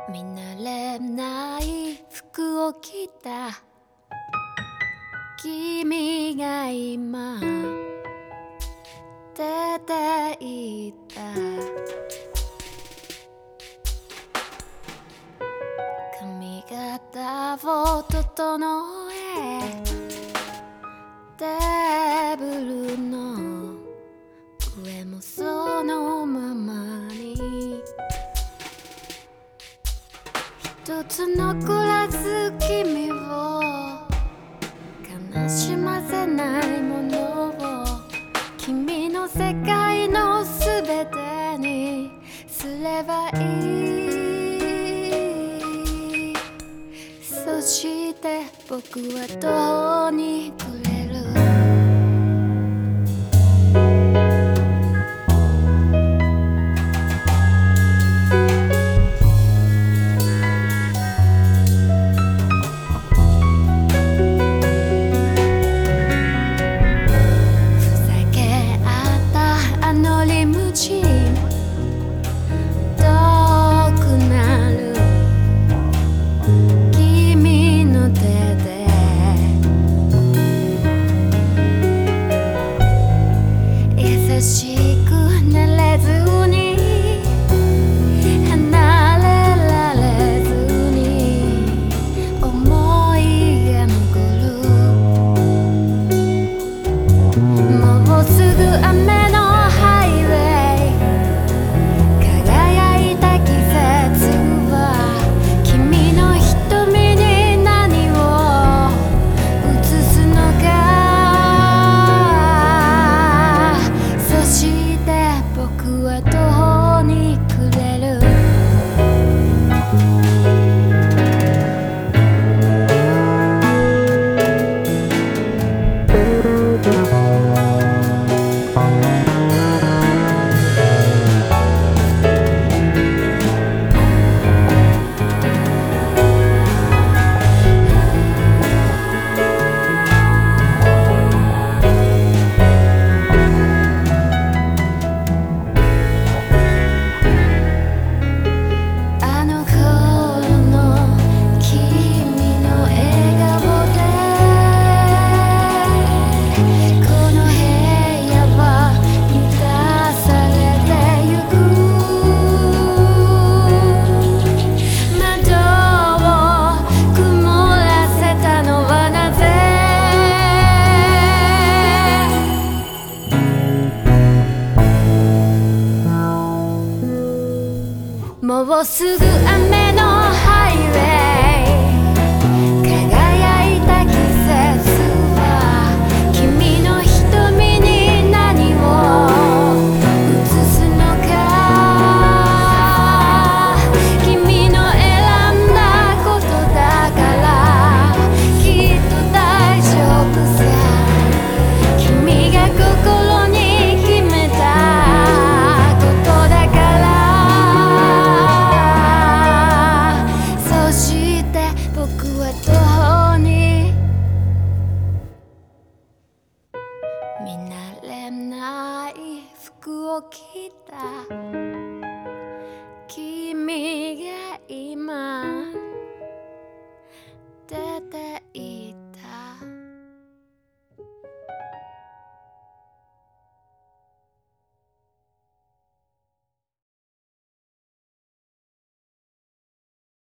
見慣れない服を着た君が今出ていった髪型を整えテーブルの上もそのままに一つのグラス君を悲しませないものを君の世界のすべてにすればいい。そして僕はどうにくれるもうすぐ雨のハイウェイ輝いた季節は君の瞳に何を映すのか君の選んだことだからきっと大丈夫さ君が心に決めたことだから見慣れない服を着た